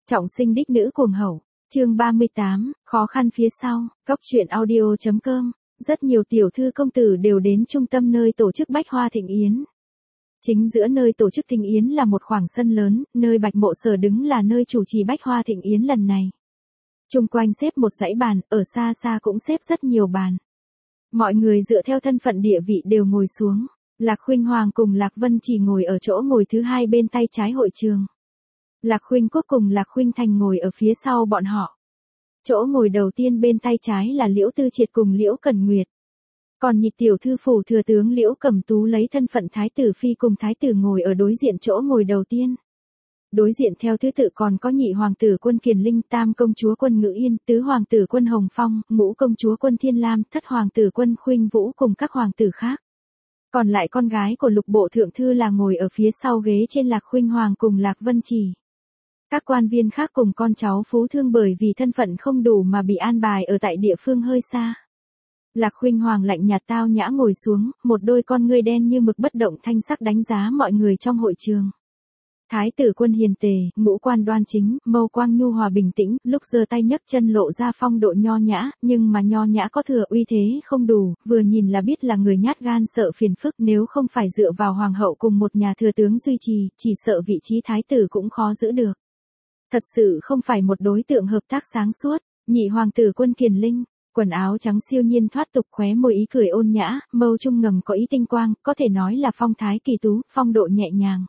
Trọng sinh đích nữ cuồng hậu, chương 38, khó khăn phía sau, góc truyện audio.com, rất nhiều tiểu thư công tử đều đến trung tâm nơi tổ chức Bách Hoa Thịnh Yến. Chính giữa nơi tổ chức Thịnh Yến là một khoảng sân lớn, nơi Bạch Mộ Sở đứng là nơi chủ trì Bách Hoa Thịnh Yến lần này. Chung quanh xếp một dãy bàn, ở xa xa cũng xếp rất nhiều bàn. Mọi người dựa theo thân phận địa vị đều ngồi xuống. Lạc Khuynh Hoàng cùng Lạc Vân chỉ ngồi ở chỗ ngồi thứ hai bên tay trái hội trường. Lạc Khuynh Quốc cùng Lạc Khuynh Thành ngồi ở phía sau bọn họ. Chỗ ngồi đầu tiên bên tay trái là Liễu Tư Triệt cùng Liễu Cẩn Nguyệt. Còn nhị tiểu thư phủ thừa tướng Liễu Cẩm Tú lấy thân phận Thái tử Phi cùng Thái tử ngồi ở đối diện chỗ ngồi đầu tiên. Đối diện theo thứ tự còn có nhị hoàng tử Quân Kiền Linh, tam công chúa Quân Ngữ Yên, tứ hoàng tử Quân Hồng Phong, ngũ công chúa Quân Thiên Lam, thất hoàng tử Quân Khuynh Vũ cùng các hoàng tử khác. Còn lại con gái của Lục Bộ Thượng Thư là ngồi ở phía sau ghế trên Lạc Khuynh Hoàng cùng Lạc Vân Chỉ. Các quan viên khác cùng con cháu phú thương bởi vì thân phận không đủ mà bị an bài ở tại địa phương hơi xa. Lạc Khuynh Hoàng lạnh nhạt tao nhã ngồi xuống, một đôi con ngươi đen như mực bất động thanh sắc đánh giá mọi người trong hội trường. Thái tử Quân hiền tề, ngũ quan đoan chính, mâu quang nhu hòa bình tĩnh, lúc giơ tay nhấc chân lộ ra phong độ nho nhã, nhưng mà nho nhã có thừa uy thế không đủ, vừa nhìn là biết là người nhát gan sợ phiền phức, nếu không phải dựa vào hoàng hậu cùng một nhà thừa tướng duy trì, chỉ sợ vị trí thái tử cũng khó giữ được. Thật sự không phải một đối tượng hợp tác sáng suốt. Nhị hoàng tử Quân Kiền Linh, quần áo trắng siêu nhiên thoát tục, khóe môi ý cười ôn nhã, mâu trung ngầm có ý tinh quang, có thể nói là phong thái kỳ tú, phong độ nhẹ nhàng.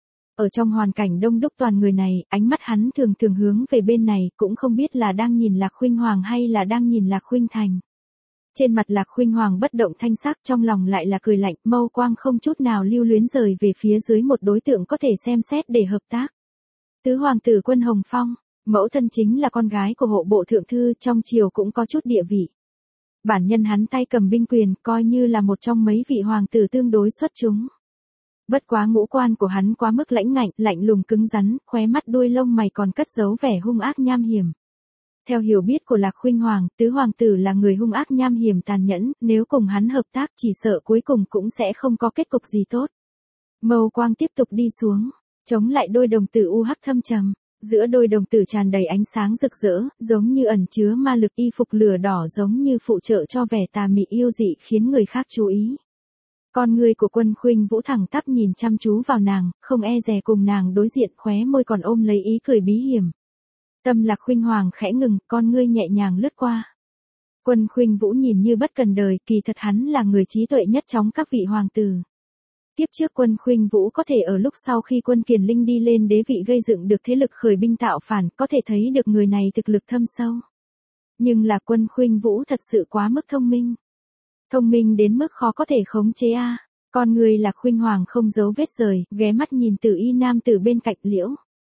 Ở trong hoàn cảnh đông đúc toàn người này, ánh mắt hắn thường thường hướng về bên này, cũng không biết là đang nhìn Lạc Khuynh Hoàng hay là đang nhìn Lạc Khuynh Thành. Trên mặt Lạc Khuynh Hoàng bất động thanh sắc, trong lòng lại là cười lạnh, mâu quang không chút nào lưu luyến rời về phía dưới một đối tượng có thể xem xét để hợp tác. Tứ hoàng tử Quân Hồng Phong, mẫu thân chính là con gái của hộ bộ thượng thư, trong triều cũng có chút địa vị. Bản nhân hắn tay cầm binh quyền, coi như là một trong mấy vị hoàng tử tương đối xuất chúng. Bất quá ngũ quan của hắn quá mức lãnh ngạnh, lạnh lùng cứng rắn, khóe mắt đuôi lông mày còn cất giấu vẻ hung ác nham hiểm. Theo hiểu biết của Lạc Khuynh Hoàng, tứ hoàng tử là người hung ác nham hiểm tàn nhẫn, nếu cùng hắn hợp tác chỉ sợ cuối cùng cũng sẽ không có kết cục gì tốt. Mâu quang tiếp tục đi xuống, chống lại đôi đồng tử u hắc thâm trầm, giữa đôi đồng tử tràn đầy ánh sáng rực rỡ, giống như ẩn chứa ma lực, y phục lửa đỏ giống như phụ trợ cho vẻ tà mị yêu dị khiến người khác chú ý. Con người của Quân Khuynh Vũ thẳng tắp nhìn chăm chú vào nàng, không e dè cùng nàng đối diện, khóe môi còn ôm lấy ý cười bí hiểm. Tâm Lạc Khuynh Hoàng khẽ ngừng, con ngươi nhẹ nhàng lướt qua. Quân Khuynh Vũ nhìn như bất cần đời, kỳ thật hắn là người trí tuệ nhất trong các vị hoàng tử. Tiếp trước Quân Khuynh Vũ có thể ở lúc sau khi Quân Kiền Linh đi lên đế vị gây dựng được thế lực khởi binh tạo phản, có thể thấy được người này thực lực thâm sâu. Nhưng là Quân Khuynh Vũ thật sự quá mức thông minh. Thông minh đến mức khó có thể khống chế a. Con người Lạc Khuynh Hoàng không giấu vết rời, ghé mắt nhìn Tử Y nam tử bên cạnh Liễu.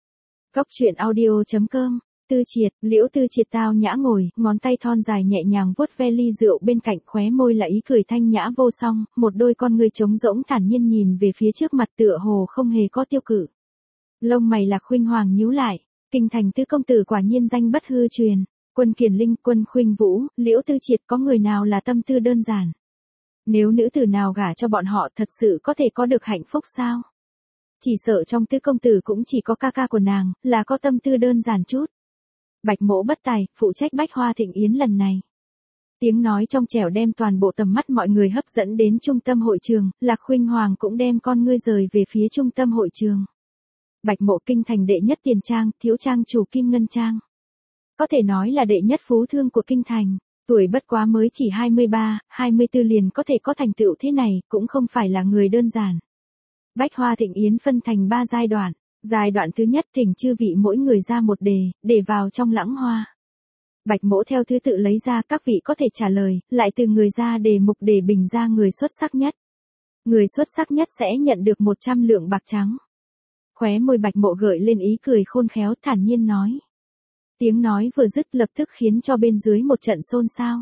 Góc truyện audio.com, Tư Triệt, Liễu Tư Triệt tao nhã ngồi, ngón tay thon dài nhẹ nhàng vuốt ve ly rượu bên cạnh, khóe môi là ý cười thanh nhã vô song, một đôi con người trống rỗng thản nhiên nhìn về phía trước mặt tựa hồ không hề có tiêu cự. Lông mày Lạc Khuynh Hoàng nhíu lại, kinh thành tứ công tử quả nhiên danh bất hư truyền. Quân Kiền Linh, Quân Khuynh Vũ, Liễu Tư Triệt có người nào là tâm tư đơn giản? Nếu nữ tử nào gả cho bọn họ thật sự có thể có được hạnh phúc sao? Chỉ sợ trong tứ công tử cũng chỉ có ca ca của nàng, là có tâm tư đơn giản chút. Bạch Mỗ bất tài, phụ trách Bách Hoa Thịnh Yến lần này. Tiếng nói trong trẻo đem toàn bộ tầm mắt mọi người hấp dẫn đến trung tâm hội trường, Lạc Khuynh Hoàng cũng đem con ngươi rời về phía trung tâm hội trường. Bạch Mộ kinh thành đệ nhất tiền trang, thiếu trang chủ Kim Ngân Trang. Có thể nói là đệ nhất phú thương của kinh thành, tuổi bất quá mới chỉ 23, 24 liền có thể có thành tựu thế này, cũng không phải là người đơn giản. Bách Hoa Thịnh Yến phân thành 3 giai đoạn. Giai đoạn thứ nhất thỉnh chư vị mỗi người ra một đề, để vào trong lãng hoa. Bạch Mỗ theo thứ tự lấy ra, các vị có thể trả lời, lại từ người ra đề mục để bình ra người xuất sắc nhất. Người xuất sắc nhất sẽ nhận được 100 lượng bạc trắng. Khóe môi Bạch Mộ gợi lên ý cười khôn khéo, thản nhiên nói. Tiếng nói vừa dứt lập tức khiến cho bên dưới một trận xôn xao.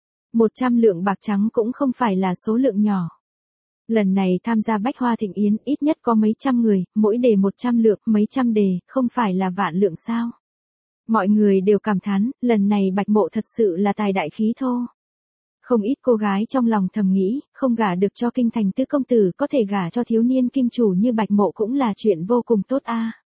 100 lượng bạc trắng cũng không phải là số lượng nhỏ. Lần này tham gia Bách Hoa Thịnh Yến ít nhất có mấy trăm người, mỗi đề 100 lượng, mấy trăm đề, không phải là vạn lượng sao. Mọi người đều cảm thán, lần này Bạch Mộ thật sự là tài đại khí thô. Không ít cô gái trong lòng thầm nghĩ, không gả được cho kinh thành tứ công tử có thể gả cho thiếu niên kim chủ như Bạch Mộ cũng là chuyện vô cùng tốt a.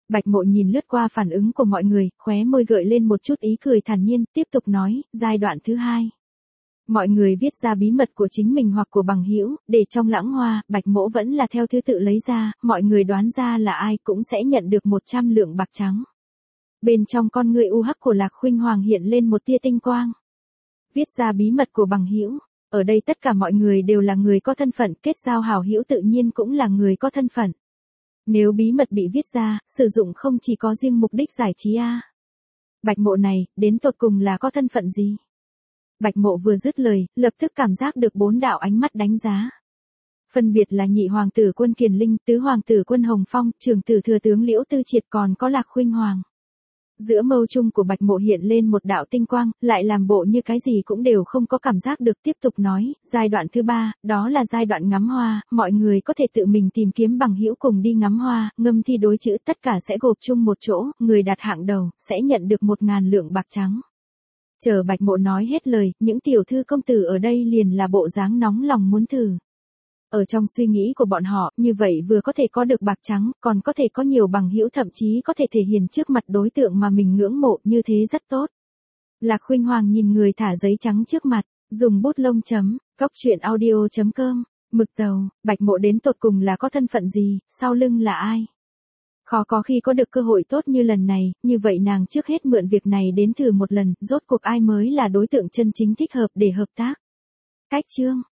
Bạch Mộ nhìn lướt qua phản ứng của mọi người, khóe môi gợi lên một chút ý cười thản nhiên, tiếp tục nói, giai đoạn thứ hai. Mọi người viết ra bí mật của chính mình hoặc của bằng hữu, để trong lãng hoa, Bạch Mỗ vẫn là theo thứ tự lấy ra, mọi người đoán ra là ai cũng sẽ nhận được 100 lượng bạc trắng. Bên trong con ngươi u hắc của Lạc Khuynh Hoàng hiện lên một tia tinh quang. Viết ra bí mật của bằng hữu, ở đây tất cả mọi người đều là người có thân phận, kết giao hảo hữu tự nhiên cũng là người có thân phận. Nếu bí mật bị viết ra, sử dụng không chỉ có riêng mục đích giải trí a. Bạch Mộ này, đến tột cùng là có thân phận gì? Bạch Mộ vừa dứt lời, lập tức cảm giác được 4 đạo ánh mắt đánh giá. Phân biệt là nhị hoàng tử Quân Kiền Linh, tứ hoàng tử Quân Hồng Phong, trưởng tử thừa tướng Liễu Tư Triệt còn có Lạc Khuynh Hoàng. Giữa mâu trung của Bạch Mộ hiện lên một đạo tinh quang, lại làm bộ như cái gì cũng đều không có cảm giác được, tiếp tục nói, giai đoạn thứ 3, đó là giai đoạn ngắm hoa, mọi người có thể tự mình tìm kiếm bằng hữu cùng đi ngắm hoa, ngâm thi đối chữ tất cả sẽ gộp chung một chỗ, người đạt hạng đầu, sẽ nhận được 1.000 lượng bạc trắng. Chờ Bạch Mộ nói hết lời, những tiểu thư công tử ở đây liền là bộ dáng nóng lòng muốn thử. Ở trong suy nghĩ của bọn họ, như vậy vừa có thể có được bạc trắng, còn có thể có nhiều bằng hữu, thậm chí có thể thể hiện trước mặt đối tượng mà mình ngưỡng mộ, như thế rất tốt. Lạc Khuynh Hoàng nhìn người thả giấy trắng trước mặt, dùng bút lông chấm, goctruyện.audio.com, mực tàu, Bạch Mộ đến tột cùng là có thân phận gì, sau lưng là ai? Khó có khi có được cơ hội tốt như lần này, như vậy nàng trước hết mượn việc này đến thử một lần, rốt cuộc ai mới là đối tượng chân chính thích hợp để hợp tác. Cách chương